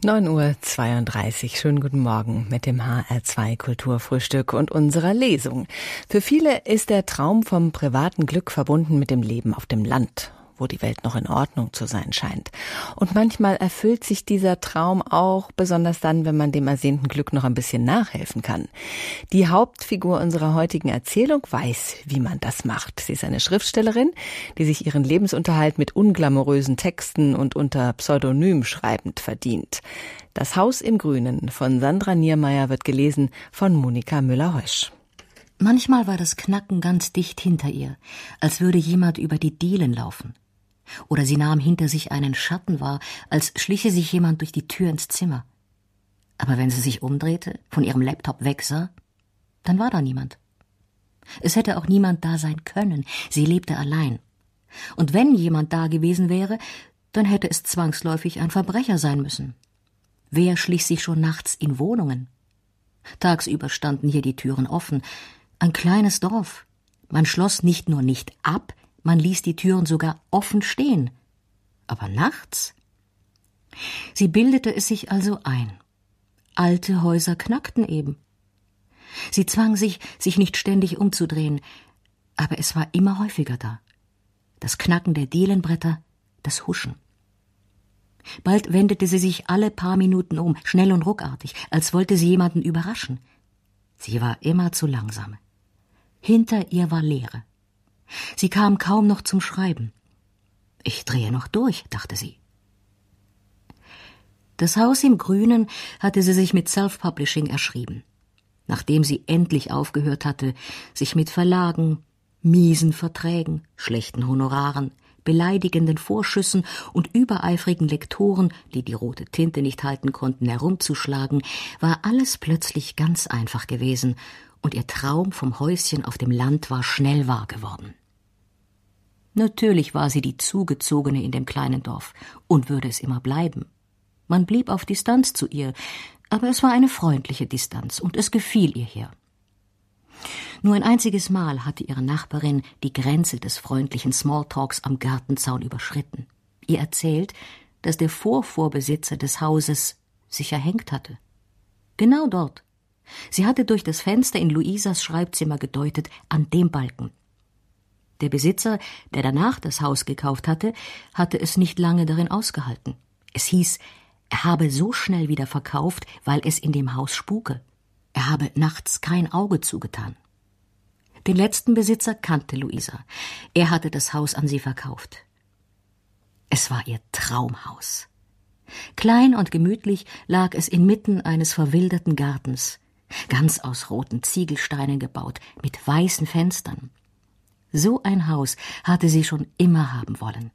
9:32 Uhr. Schönen guten Morgen mit dem HR2 Kulturfrühstück und unserer Lesung. Für viele ist der Traum vom privaten Glück verbunden mit dem Leben auf dem Land, wo die Welt noch in Ordnung zu sein scheint. Und manchmal erfüllt sich dieser Traum auch, besonders dann, wenn man dem ersehnten Glück noch ein bisschen nachhelfen kann. Die Hauptfigur unserer heutigen Erzählung weiß, wie man das macht. Sie ist eine Schriftstellerin, die sich ihren Lebensunterhalt mit unglamourösen Texten und unter Pseudonym schreibend verdient. Das Haus im Grünen von Sandra Niermeyer wird gelesen von Monika Müller-Heusch. Manchmal war das Knacken ganz dicht hinter ihr, als würde jemand über die Dielen laufen. Oder sie nahm hinter sich einen Schatten wahr, als schliche sich jemand durch die Tür ins Zimmer. Aber wenn sie sich umdrehte, von ihrem Laptop wegsah, dann war da niemand. Es hätte auch niemand da sein können, sie lebte allein. Und wenn jemand da gewesen wäre, dann hätte es zwangsläufig ein Verbrecher sein müssen. Wer schlich sich schon nachts in Wohnungen? Tagsüber standen hier die Türen offen. Ein kleines Dorf. Man schloss nicht nur nicht ab, man ließ die Türen sogar offen stehen. Aber nachts? Sie bildete es sich also ein. Alte Häuser knackten eben. Sie zwang sich nicht ständig umzudrehen, aber es war immer häufiger da. Das Knacken der Dielenbretter, das Huschen. Bald wendete sie sich alle paar Minuten um, schnell und ruckartig, als wollte sie jemanden überraschen. Sie war immer zu langsam. Hinter ihr war Leere. Sie kam kaum noch zum Schreiben. Ich drehe noch durch, dachte sie. Das Haus im Grünen hatte sie sich mit Self-Publishing erschrieben. Nachdem sie endlich aufgehört hatte, sich mit Verlagen, miesen Verträgen, schlechten Honoraren, beleidigenden Vorschüssen und übereifrigen Lektoren, die die rote Tinte nicht halten konnten, herumzuschlagen, war alles plötzlich ganz einfach gewesen, und ihr Traum vom Häuschen auf dem Land war schnell wahr geworden. Natürlich war sie die Zugezogene in dem kleinen Dorf und würde es immer bleiben. Man blieb auf Distanz zu ihr, aber es war eine freundliche Distanz und es gefiel ihr hier. Nur ein einziges Mal hatte ihre Nachbarin die Grenze des freundlichen Smalltalks am Gartenzaun überschritten. Ihr erzählt, dass der Vorvorbesitzer des Hauses sich erhängt hatte. Genau dort. Sie hatte durch das Fenster in Luisas Schreibzimmer gedeutet, an dem Balken. Der Besitzer, der danach das Haus gekauft hatte es nicht lange darin ausgehalten. Es hieß, er habe so schnell wieder verkauft, weil es in dem Haus spuke. Er habe nachts kein Auge zugetan. Den letzten Besitzer kannte Luisa. Er hatte das Haus an sie verkauft. Es war ihr Traumhaus. Klein und gemütlich lag es inmitten eines verwilderten Gartens, ganz aus roten Ziegelsteinen gebaut, mit weißen Fenstern. So ein Haus hatte sie schon immer haben wollen.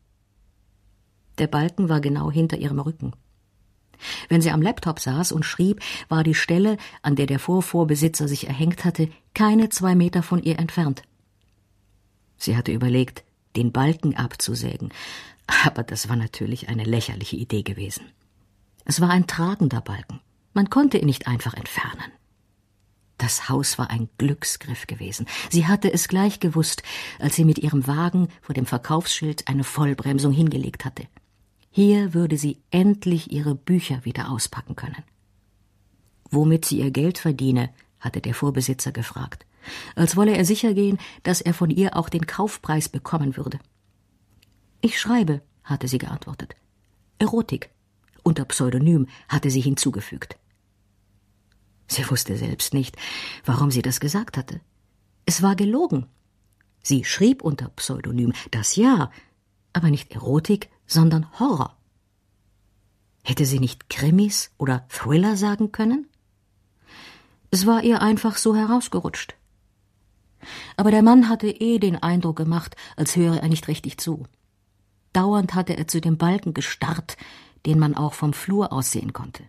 Der Balken war genau hinter ihrem Rücken. Wenn sie am Laptop saß und schrieb, war die Stelle, an der der Vorvorbesitzer sich erhängt hatte, keine 2 Meter von ihr entfernt. Sie hatte überlegt, den Balken abzusägen, aber das war natürlich eine lächerliche Idee gewesen. Es war ein tragender Balken. Man konnte ihn nicht einfach entfernen. Das Haus war ein Glücksgriff gewesen. Sie hatte es gleich gewusst, als sie mit ihrem Wagen vor dem Verkaufsschild eine Vollbremsung hingelegt hatte. Hier würde sie endlich ihre Bücher wieder auspacken können. Womit sie ihr Geld verdiene, hatte der Vorbesitzer gefragt, als wolle er sicher gehen, dass er von ihr auch den Kaufpreis bekommen würde. Ich schreibe, hatte sie geantwortet. Erotik. Unter Pseudonym hatte sie hinzugefügt. Sie wusste selbst nicht, warum sie das gesagt hatte. Es war gelogen. Sie schrieb unter Pseudonym, das ja, aber nicht Erotik, sondern Horror. Hätte sie nicht Krimis oder Thriller sagen können? Es war ihr einfach so herausgerutscht. Aber der Mann hatte den Eindruck gemacht, als höre er nicht richtig zu. Dauernd hatte er zu dem Balken gestarrt, den man auch vom Flur aus sehen konnte.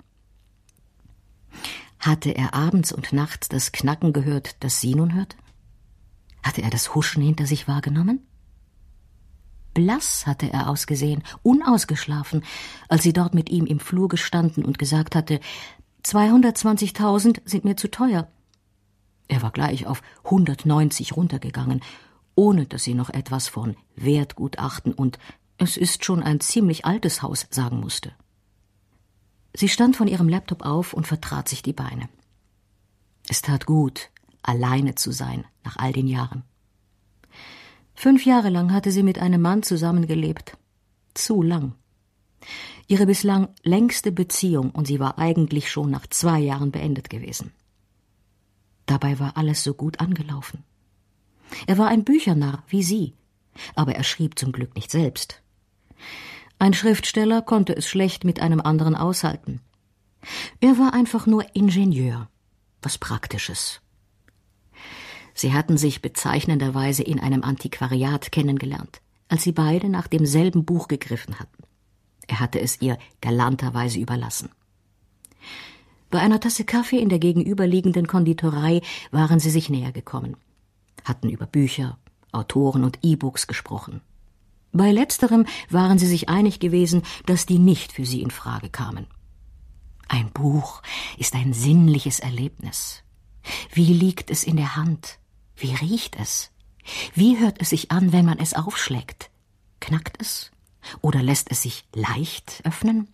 Hatte er abends und nachts das Knacken gehört, das sie nun hörte? Hatte er das Huschen hinter sich wahrgenommen? Blass hatte er ausgesehen, unausgeschlafen, als sie dort mit ihm im Flur gestanden und gesagt hatte, 220.000 sind mir zu teuer. Er war gleich auf 190 runtergegangen, ohne dass sie noch etwas von Wertgutachten und es ist schon ein ziemlich altes Haus sagen musste. Sie stand von ihrem Laptop auf und vertrat sich die Beine. Es tat gut, alleine zu sein nach all den Jahren. 5 Jahre lang hatte sie mit einem Mann zusammengelebt. Zu lang. Ihre bislang längste Beziehung, und sie war eigentlich schon nach 2 Jahren beendet gewesen. Dabei war alles so gut angelaufen. Er war ein Büchernarr, wie sie, aber er schrieb zum Glück nicht selbst. Ein Schriftsteller konnte es schlecht mit einem anderen aushalten. Er war einfach nur Ingenieur, was Praktisches. Sie hatten sich bezeichnenderweise in einem Antiquariat kennengelernt, als sie beide nach demselben Buch gegriffen hatten. Er hatte es ihr galanterweise überlassen. Bei einer Tasse Kaffee in der gegenüberliegenden Konditorei waren sie sich näher gekommen, hatten über Bücher, Autoren und E-Books gesprochen. Bei letzterem waren sie sich einig gewesen, dass die nicht für sie in Frage kamen. Ein Buch ist ein sinnliches Erlebnis. Wie liegt es in der Hand? Wie riecht es? Wie hört es sich an, wenn man es aufschlägt? Knackt es? Oder lässt es sich leicht öffnen?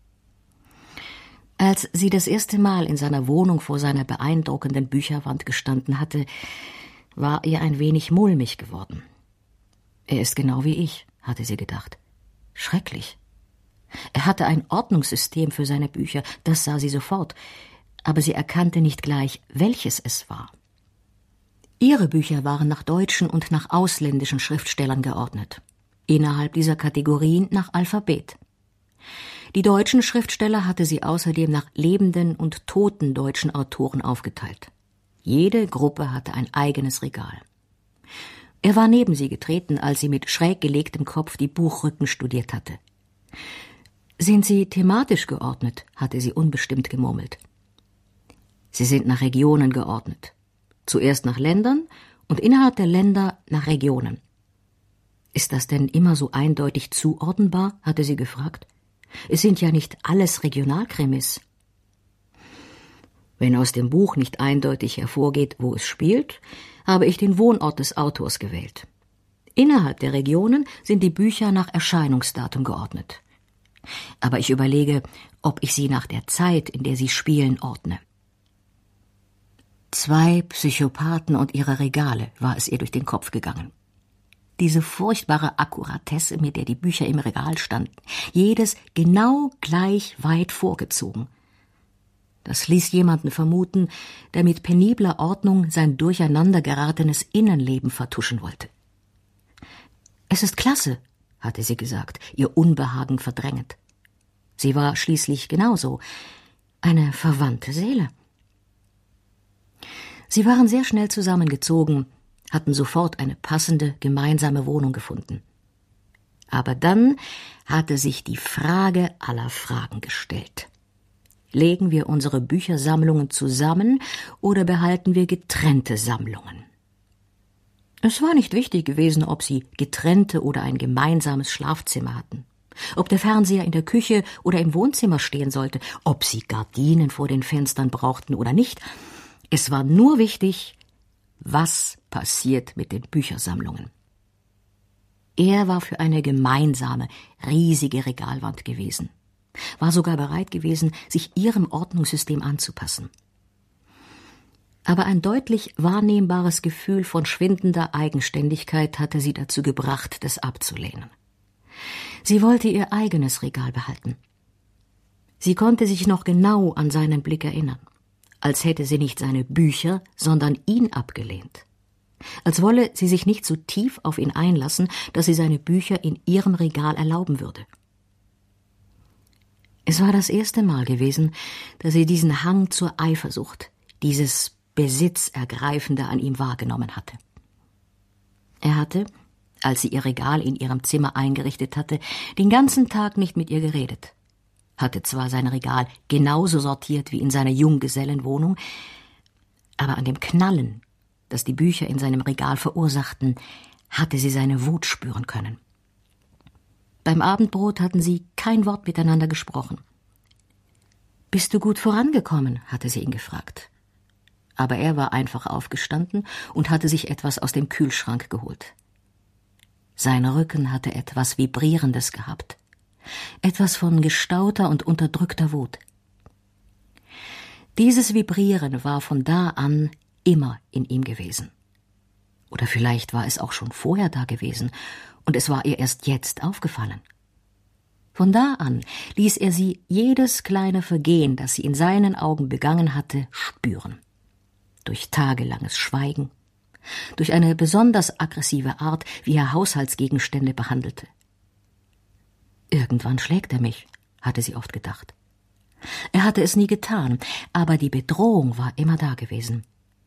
Als sie das erste Mal in seiner Wohnung vor seiner beeindruckenden Bücherwand gestanden hatte, war ihr ein wenig mulmig geworden. Er ist genau wie ich, hatte sie gedacht. Schrecklich. Er hatte ein Ordnungssystem für seine Bücher, das sah sie sofort, aber sie erkannte nicht gleich, welches es war. Ihre Bücher waren nach deutschen und nach ausländischen Schriftstellern geordnet. Innerhalb dieser Kategorien nach Alphabet. Die deutschen Schriftsteller hatte sie außerdem nach lebenden und toten deutschen Autoren aufgeteilt. Jede Gruppe hatte ein eigenes Regal. Er war neben sie getreten, als sie mit schräg gelegtem Kopf die Buchrücken studiert hatte. »Sind Sie thematisch geordnet?« hatte sie unbestimmt gemurmelt. »Sie sind nach Regionen geordnet. Zuerst nach Ländern und innerhalb der Länder nach Regionen.« »Ist das denn immer so eindeutig zuordnenbar?« hatte sie gefragt. »Es sind ja nicht alles Regionalkrimis.« »Wenn aus dem Buch nicht eindeutig hervorgeht, wo es spielt, habe ich den Wohnort des Autors gewählt. Innerhalb der Regionen sind die Bücher nach Erscheinungsdatum geordnet. Aber ich überlege, ob ich sie nach der Zeit, in der sie spielen, ordne.« 2 Psychopathen und ihre Regale, war es ihr durch den Kopf gegangen. Diese furchtbare Akkuratesse, mit der die Bücher im Regal standen, jedes genau gleich weit vorgezogen. Das ließ jemanden vermuten, der mit penibler Ordnung sein durcheinander geratenes Innenleben vertuschen wollte. »Es ist klasse«, hatte sie gesagt, ihr Unbehagen verdrängend. Sie war schließlich genauso, eine verwandte Seele. Sie waren sehr schnell zusammengezogen, hatten sofort eine passende gemeinsame Wohnung gefunden. Aber dann hatte sich die Frage aller Fragen gestellt. Legen wir unsere Büchersammlungen zusammen oder behalten wir getrennte Sammlungen? Es war nicht wichtig gewesen, ob sie getrennte oder ein gemeinsames Schlafzimmer hatten, ob der Fernseher in der Küche oder im Wohnzimmer stehen sollte, ob sie Gardinen vor den Fenstern brauchten oder nicht. Es war nur wichtig, was passiert mit den Büchersammlungen. Er war für eine gemeinsame, riesige Regalwand gewesen, war sogar bereit gewesen, sich ihrem Ordnungssystem anzupassen. Aber ein deutlich wahrnehmbares Gefühl von schwindender Eigenständigkeit hatte sie dazu gebracht, das abzulehnen. Sie wollte ihr eigenes Regal behalten. Sie konnte sich noch genau an seinen Blick erinnern, als hätte sie nicht seine Bücher, sondern ihn abgelehnt. Als wolle sie sich nicht so tief auf ihn einlassen, dass sie seine Bücher in ihrem Regal erlauben würde. Es war das erste Mal gewesen, dass sie diesen Hang zur Eifersucht, dieses Besitzergreifende an ihm wahrgenommen hatte. Er hatte, als sie ihr Regal in ihrem Zimmer eingerichtet hatte, den ganzen Tag nicht mit ihr geredet, hatte zwar sein Regal genauso sortiert wie in seiner Junggesellenwohnung, aber an dem Knallen, das die Bücher in seinem Regal verursachten, hatte sie seine Wut spüren können. Beim Abendbrot hatten sie kein Wort miteinander gesprochen. »Bist du gut vorangekommen?« hatte sie ihn gefragt. Aber er war einfach aufgestanden und hatte sich etwas aus dem Kühlschrank geholt. Sein Rücken hatte etwas Vibrierendes gehabt, etwas von gestauter und unterdrückter Wut. Dieses Vibrieren war von da an immer in ihm gewesen. Oder vielleicht war es auch schon vorher da gewesen und es war ihr erst jetzt aufgefallen. Von da an ließ er sie jedes kleine Vergehen, das sie in seinen Augen begangen hatte, spüren. Durch tagelanges Schweigen, durch eine besonders aggressive Art, wie er Haushaltsgegenstände behandelte. Irgendwann schlägt er mich, hatte sie oft gedacht. Er hatte es nie getan, aber die Bedrohung war immer da gewesen.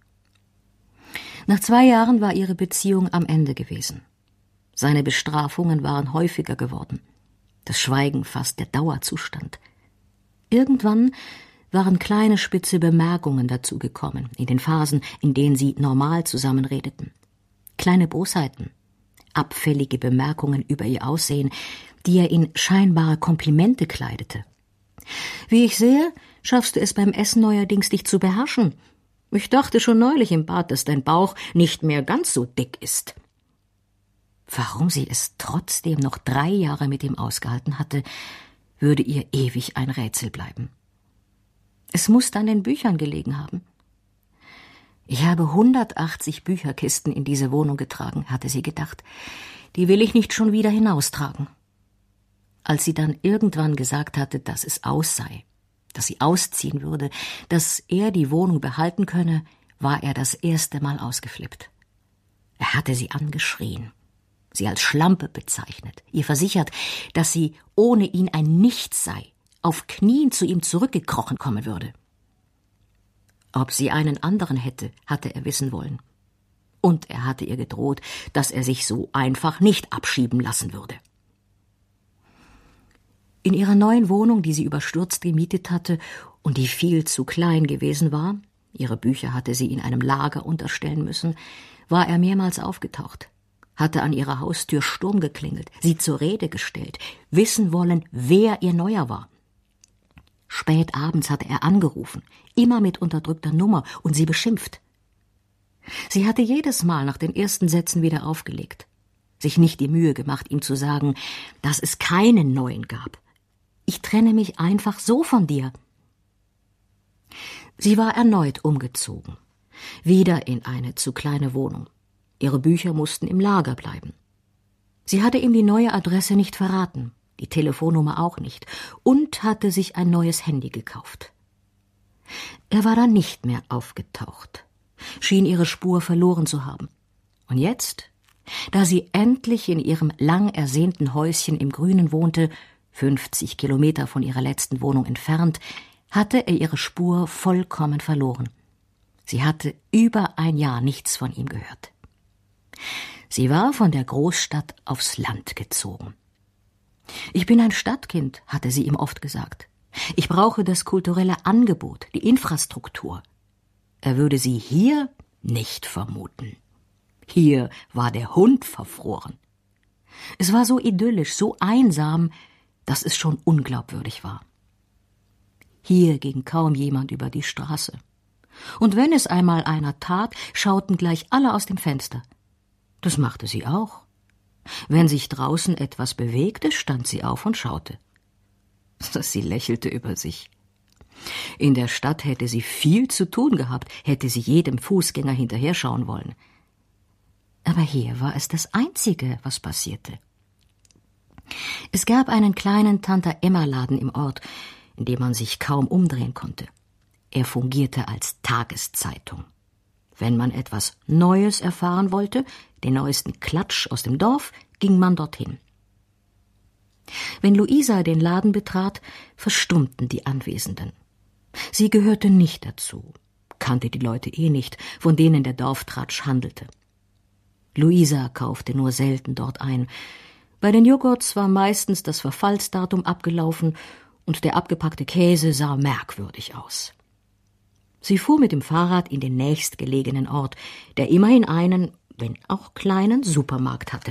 Nach 2 Jahren war ihre Beziehung am Ende gewesen. Seine Bestrafungen waren häufiger geworden. Das Schweigen fast der Dauerzustand. Irgendwann waren kleine spitze Bemerkungen dazugekommen, in den Phasen, in denen sie normal zusammenredeten. Kleine Bosheiten, abfällige Bemerkungen über ihr Aussehen, die er in scheinbare Komplimente kleidete. »Wie ich sehe, schaffst du es beim Essen neuerdings, dich zu beherrschen. Ich dachte schon neulich im Bad, dass dein Bauch nicht mehr ganz so dick ist.« Warum sie es trotzdem noch 3 Jahre mit ihm ausgehalten hatte, würde ihr ewig ein Rätsel bleiben. Es musste an den Büchern gelegen haben. »Ich habe 180 Bücherkisten in diese Wohnung getragen«, hatte sie gedacht. »Die will ich nicht schon wieder hinaustragen.« Als sie dann irgendwann gesagt hatte, dass es aus sei, dass sie ausziehen würde, dass er die Wohnung behalten könne, war er das erste Mal ausgeflippt. Er hatte sie angeschrien, sie als Schlampe bezeichnet, ihr versichert, dass sie ohne ihn ein Nichts sei, auf Knien zu ihm zurückgekrochen kommen würde. Ob sie einen anderen hätte, hatte er wissen wollen. Und er hatte ihr gedroht, dass er sich so einfach nicht abschieben lassen würde. In ihrer neuen Wohnung, die sie überstürzt gemietet hatte und die viel zu klein gewesen war, ihre Bücher hatte sie in einem Lager unterstellen müssen, war er mehrmals aufgetaucht, hatte an ihrer Haustür Sturm geklingelt, sie zur Rede gestellt, wissen wollen, wer ihr Neuer war. Spät abends hatte er angerufen, immer mit unterdrückter Nummer, und sie beschimpft. Sie hatte jedes Mal nach den ersten Sätzen wieder aufgelegt, sich nicht die Mühe gemacht, ihm zu sagen, dass es keinen Neuen gab. »Ich trenne mich einfach so von dir.« Sie war erneut umgezogen, wieder in eine zu kleine Wohnung. Ihre Bücher mussten im Lager bleiben. Sie hatte ihm die neue Adresse nicht verraten, die Telefonnummer auch nicht, und hatte sich ein neues Handy gekauft. Er war dann nicht mehr aufgetaucht, schien ihre Spur verloren zu haben. Und jetzt, da sie endlich in ihrem lang ersehnten Häuschen im Grünen wohnte, 50 Kilometer von ihrer letzten Wohnung entfernt, hatte er ihre Spur vollkommen verloren. Sie hatte über 1 Jahr nichts von ihm gehört. Sie war von der Großstadt aufs Land gezogen. »Ich bin ein Stadtkind«, hatte sie ihm oft gesagt. »Ich brauche das kulturelle Angebot, die Infrastruktur.« Er würde sie hier nicht vermuten. Hier war der Hund verfroren. Es war so idyllisch, so einsam, dass es schon unglaubwürdig war. Hier ging kaum jemand über die Straße. Und wenn es einmal einer tat, schauten gleich alle aus dem Fenster. Das machte sie auch. Wenn sich draußen etwas bewegte, stand sie auf und schaute. Sie lächelte über sich. In der Stadt hätte sie viel zu tun gehabt, hätte sie jedem Fußgänger hinterher schauen wollen. Aber hier war es das Einzige, was passierte. Es gab einen kleinen Tante-Emma-Laden im Ort, in dem man sich kaum umdrehen konnte. Er fungierte als Tageszeitung. Wenn man etwas Neues erfahren wollte, den neuesten Klatsch aus dem Dorf, ging man dorthin. Wenn Luisa den Laden betrat, verstummten die Anwesenden. Sie gehörte nicht dazu, kannte die Leute nicht, von denen der Dorftratsch handelte. Luisa kaufte nur selten dort ein. Bei den Joghurts war meistens das Verfallsdatum abgelaufen und der abgepackte Käse sah merkwürdig aus. Sie fuhr mit dem Fahrrad in den nächstgelegenen Ort, der immerhin einen, wenn auch kleinen, Supermarkt hatte.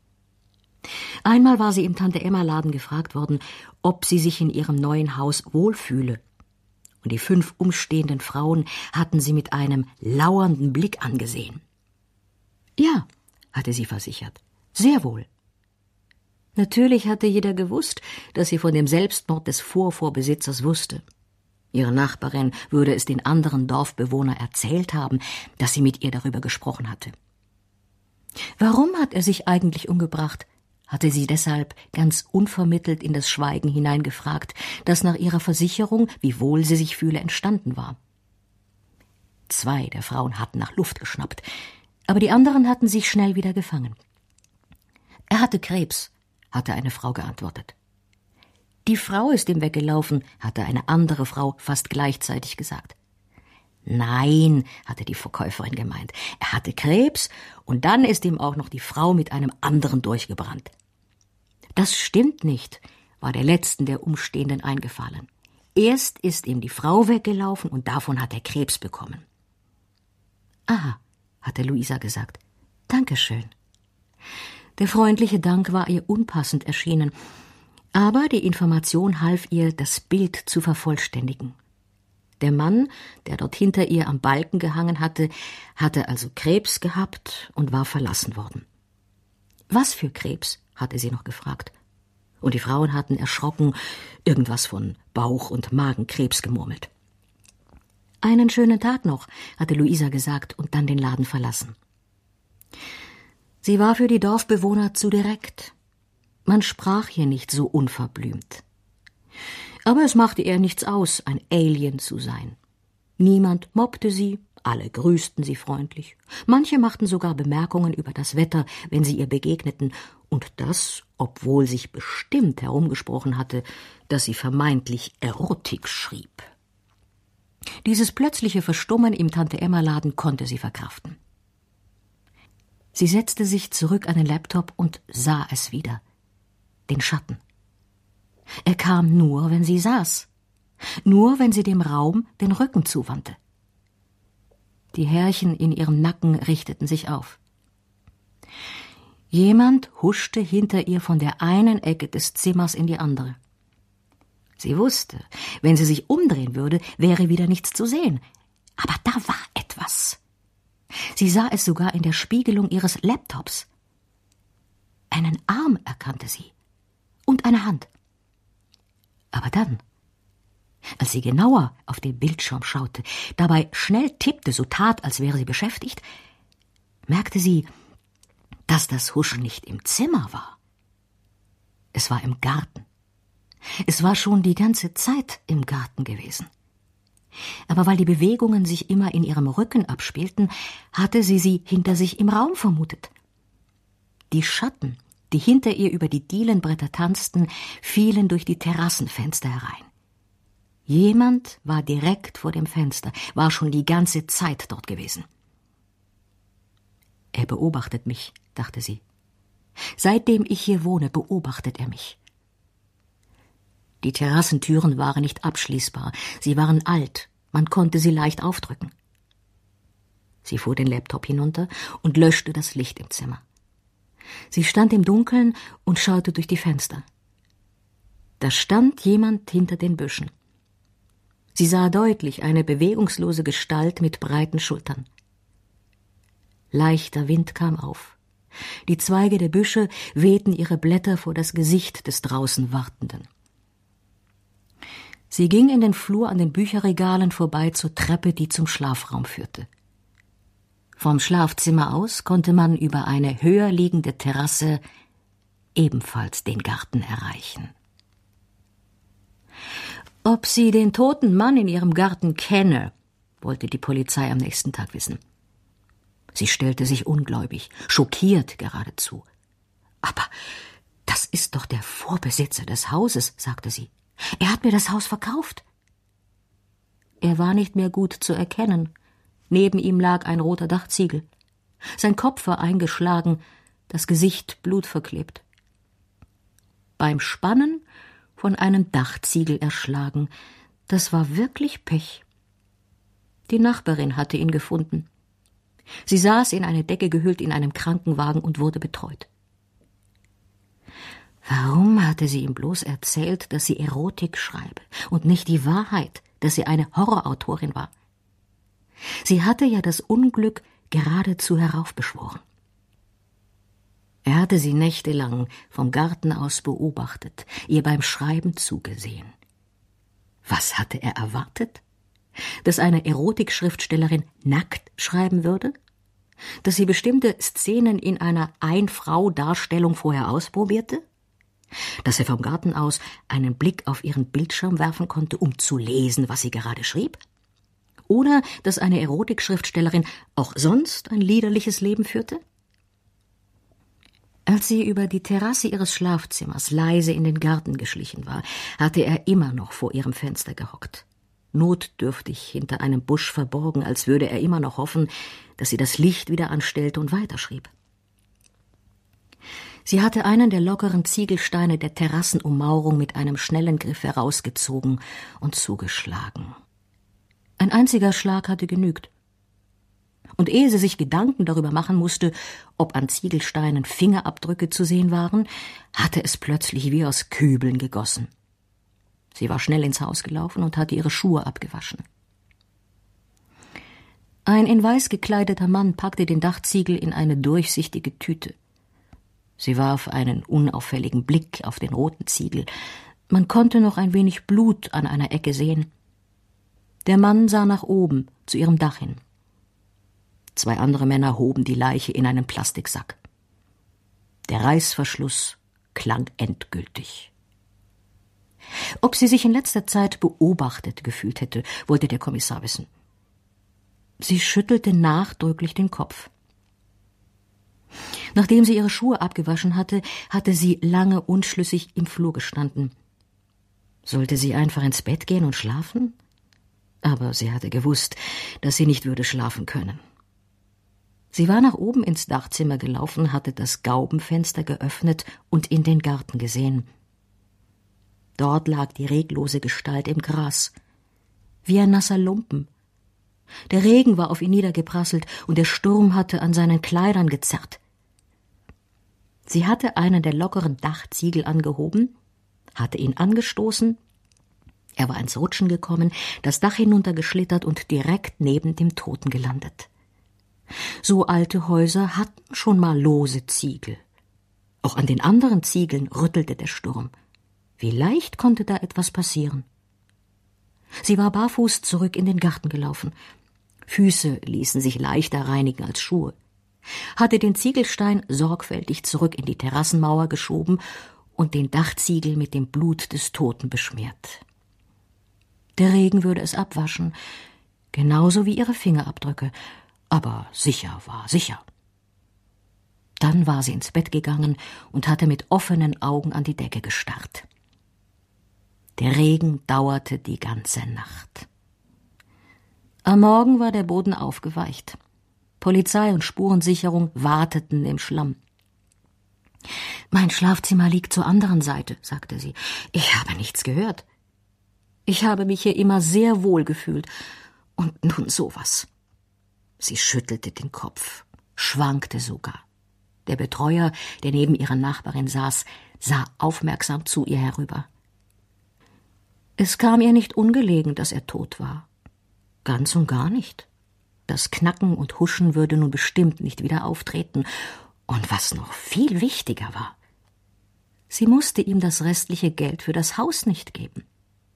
Einmal war sie im Tante-Emma-Laden gefragt worden, ob sie sich in ihrem neuen Haus wohlfühle. Und die 5 umstehenden Frauen hatten sie mit einem lauernden Blick angesehen. Ja, hatte sie versichert, sehr wohl. Natürlich hatte jeder gewusst, dass sie von dem Selbstmord des Vorvorbesitzers wusste. Ihre Nachbarin würde es den anderen Dorfbewohnern erzählt haben, dass sie mit ihr darüber gesprochen hatte. Warum hat er sich eigentlich umgebracht? Hatte sie deshalb ganz unvermittelt in das Schweigen hineingefragt, das nach ihrer Versicherung, wie wohl sie sich fühle, entstanden war. 2 der Frauen hatten nach Luft geschnappt, aber die anderen hatten sich schnell wieder gefangen. Er hatte Krebs, hatte eine Frau geantwortet. Die Frau ist ihm weggelaufen, hatte eine andere Frau fast gleichzeitig gesagt. Nein, hatte die Verkäuferin gemeint, er hatte Krebs und dann ist ihm auch noch die Frau mit einem anderen durchgebrannt. Das stimmt nicht, war der letzten der Umstehenden eingefallen. Erst ist ihm die Frau weggelaufen und davon hat er Krebs bekommen. Aha, hatte Luisa gesagt. Dankeschön. Der freundliche Dank war ihr unpassend erschienen, aber die Information half ihr, das Bild zu vervollständigen. Der Mann, der dort hinter ihr am Balken gehangen hatte, hatte also Krebs gehabt und war verlassen worden. Was für Krebs, hatte sie noch gefragt. Und die Frauen hatten erschrocken irgendwas von Bauch- und Magenkrebs gemurmelt. Einen schönen Tag noch, hatte Luisa gesagt und dann den Laden verlassen. Sie war für die Dorfbewohner zu direkt. Man sprach hier nicht so unverblümt. Aber es machte ihr nichts aus, ein Alien zu sein. Niemand mobbte sie, alle grüßten sie freundlich. Manche machten sogar Bemerkungen über das Wetter, wenn sie ihr begegneten, und das, obwohl sich bestimmt herumgesprochen hatte, dass sie vermeintlich Erotik schrieb. Dieses plötzliche Verstummen im Tante-Emma-Laden konnte sie verkraften. Sie setzte sich zurück an den Laptop und sah es wieder. Den Schatten. Er kam nur, wenn sie saß. Nur, wenn sie dem Raum den Rücken zuwandte. Die Härchen in ihrem Nacken richteten sich auf. Jemand huschte hinter ihr von der einen Ecke des Zimmers in die andere. Sie wusste, wenn sie sich umdrehen würde, wäre wieder nichts zu sehen. Aber da war etwas. Sie sah es sogar in der Spiegelung ihres Laptops. Einen Arm erkannte sie und eine Hand. Aber dann, als sie genauer auf den Bildschirm schaute, dabei schnell tippte, so tat, als wäre sie beschäftigt, merkte sie, dass das Huschen nicht im Zimmer war. Es war im Garten. Es war schon die ganze Zeit im Garten gewesen. Aber weil die Bewegungen sich immer in ihrem Rücken abspielten, hatte sie hinter sich im Raum vermutet. Die Schatten, die hinter ihr über die Dielenbretter tanzten, fielen durch die Terrassenfenster herein. Jemand war direkt vor dem Fenster, war schon die ganze Zeit dort gewesen. Er beobachtet mich, dachte sie. Seitdem ich hier wohne, beobachtet er mich. Die Terrassentüren waren nicht abschließbar, sie waren alt, man konnte sie leicht aufdrücken. Sie fuhr den Laptop hinunter und löschte das Licht im Zimmer. Sie stand im Dunkeln und schaute durch die Fenster. Da stand jemand hinter den Büschen. Sie sah deutlich eine bewegungslose Gestalt mit breiten Schultern. Leichter Wind kam auf. Die Zweige der Büsche wehten ihre Blätter vor das Gesicht des draußen Wartenden. Sie ging in den Flur an den Bücherregalen vorbei zur Treppe, die zum Schlafraum führte. Vom Schlafzimmer aus konnte man über eine höher liegende Terrasse ebenfalls den Garten erreichen. Ob sie den toten Mann in ihrem Garten kenne, wollte die Polizei am nächsten Tag wissen. Sie stellte sich ungläubig, schockiert geradezu. Aber das ist doch der Vorbesitzer des Hauses, sagte sie. Er hat mir das Haus verkauft. Er war nicht mehr gut zu erkennen. Neben ihm lag ein roter Dachziegel. Sein Kopf war eingeschlagen, das Gesicht blutverklebt. Beim Spannen von einem Dachziegel erschlagen, das war wirklich Pech. Die Nachbarin hatte ihn gefunden. Sie saß in eine Decke gehüllt in einem Krankenwagen und wurde betreut. Warum hatte sie ihm bloß erzählt, dass sie Erotik schreibe und nicht die Wahrheit, dass sie eine Horrorautorin war? Sie hatte ja das Unglück geradezu heraufbeschworen. Er hatte sie nächtelang vom Garten aus beobachtet, ihr beim Schreiben zugesehen. Was hatte er erwartet? Dass eine Erotikschriftstellerin nackt schreiben würde? Dass sie bestimmte Szenen in einer Ein-Frau-Darstellung vorher ausprobierte? Dass er vom Garten aus einen Blick auf ihren Bildschirm werfen konnte, um zu lesen, was sie gerade schrieb? Oder dass eine Erotikschriftstellerin auch sonst ein liederliches Leben führte? Als sie über die Terrasse ihres Schlafzimmers leise in den Garten geschlichen war, hatte er immer noch vor ihrem Fenster gehockt, notdürftig hinter einem Busch verborgen, als würde er immer noch hoffen, dass sie das Licht wieder anstellte und weiterschrieb. Sie hatte einen der lockeren Ziegelsteine der Terrassenummauerung mit einem schnellen Griff herausgezogen und zugeschlagen. Ein einziger Schlag hatte genügt. Und ehe sie sich Gedanken darüber machen musste, ob an Ziegelsteinen Fingerabdrücke zu sehen waren, hatte es plötzlich wie aus Kübeln gegossen. Sie war schnell ins Haus gelaufen und hatte ihre Schuhe abgewaschen. Ein in weiß gekleideter Mann packte den Dachziegel in eine durchsichtige Tüte. Sie warf einen unauffälligen Blick auf den roten Ziegel. Man konnte noch ein wenig Blut an einer Ecke sehen. Der Mann sah nach oben, zu ihrem Dach hin. 2 andere Männer hoben die Leiche in einen Plastiksack. Der Reißverschluss klang endgültig. Ob sie sich in letzter Zeit beobachtet gefühlt hätte, wollte der Kommissar wissen. Sie schüttelte nachdrücklich den Kopf. Nachdem sie ihre Schuhe abgewaschen hatte, hatte sie lange unschlüssig im Flur gestanden. Sollte sie einfach ins Bett gehen und schlafen? Aber sie hatte gewusst, dass sie nicht würde schlafen können. Sie war nach oben ins Dachzimmer gelaufen, hatte das Gaubenfenster geöffnet und in den Garten gesehen. Dort lag die reglose Gestalt im Gras, wie ein nasser Lumpen. Der Regen war auf ihn niedergeprasselt und der Sturm hatte an seinen Kleidern gezerrt. Sie hatte einen der lockeren Dachziegel angehoben, hatte ihn angestoßen. Er war ins Rutschen gekommen, das Dach hinuntergeschlittert und direkt neben dem Toten gelandet. So alte Häuser hatten schon mal lose Ziegel. Auch an den anderen Ziegeln rüttelte der Sturm. Wie leicht konnte da etwas passieren? Sie war barfuß zurück in den Garten gelaufen. Füße ließen sich leichter reinigen als Schuhe. Hatte den Ziegelstein sorgfältig zurück in die Terrassenmauer geschoben und den Dachziegel mit dem Blut des Toten beschmiert. Der Regen würde es abwaschen, genauso wie ihre Fingerabdrücke, aber sicher war sicher. Dann war sie ins Bett gegangen und hatte mit offenen Augen an die Decke gestarrt. Der Regen dauerte die ganze Nacht. Am Morgen war der Boden aufgeweicht. Polizei und Spurensicherung warteten im Schlamm. »Mein Schlafzimmer liegt zur anderen Seite«, sagte sie. »Ich habe nichts gehört. Ich habe mich hier immer sehr wohl gefühlt. Und nun sowas.« Sie schüttelte den Kopf, schwankte sogar. Der Betreuer, der neben ihrer Nachbarin saß, sah aufmerksam zu ihr herüber. Es kam ihr nicht ungelegen, dass er tot war. Ganz und gar nicht. Das Knacken und Huschen würde nun bestimmt nicht wieder auftreten. Und was noch viel wichtiger war, sie musste ihm das restliche Geld für das Haus nicht geben.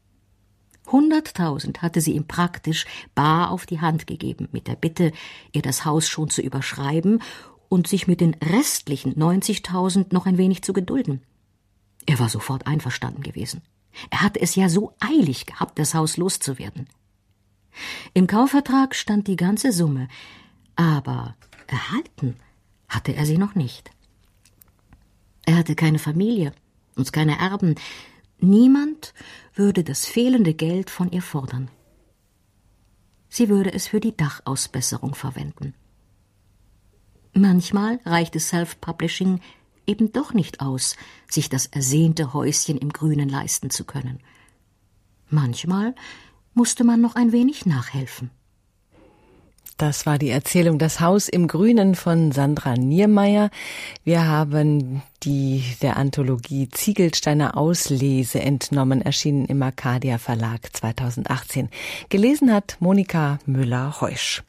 100.000 hatte sie ihm praktisch bar auf die Hand gegeben, mit der Bitte, ihr das Haus schon zu überschreiben und sich mit den restlichen 90.000 noch ein wenig zu gedulden. Er war sofort einverstanden gewesen. Er hatte es ja so eilig gehabt, das Haus loszuwerden. Im Kaufvertrag stand die ganze Summe, aber erhalten hatte er sie noch nicht. Er hatte keine Familie und keine Erben. Niemand würde das fehlende Geld von ihr fordern. Sie würde es für die Dachausbesserung verwenden. Manchmal reichte Self-Publishing eben doch nicht aus, sich das ersehnte Häuschen im Grünen leisten zu können. Manchmal musste man noch ein wenig nachhelfen. Das war die Erzählung Das Haus im Grünen von Sandra Niermeyer. Wir haben die der Anthologie Ziegelsteiner Auslese entnommen, erschienen im Arcadia Verlag 2018. Gelesen hat Monika Müller-Heusch.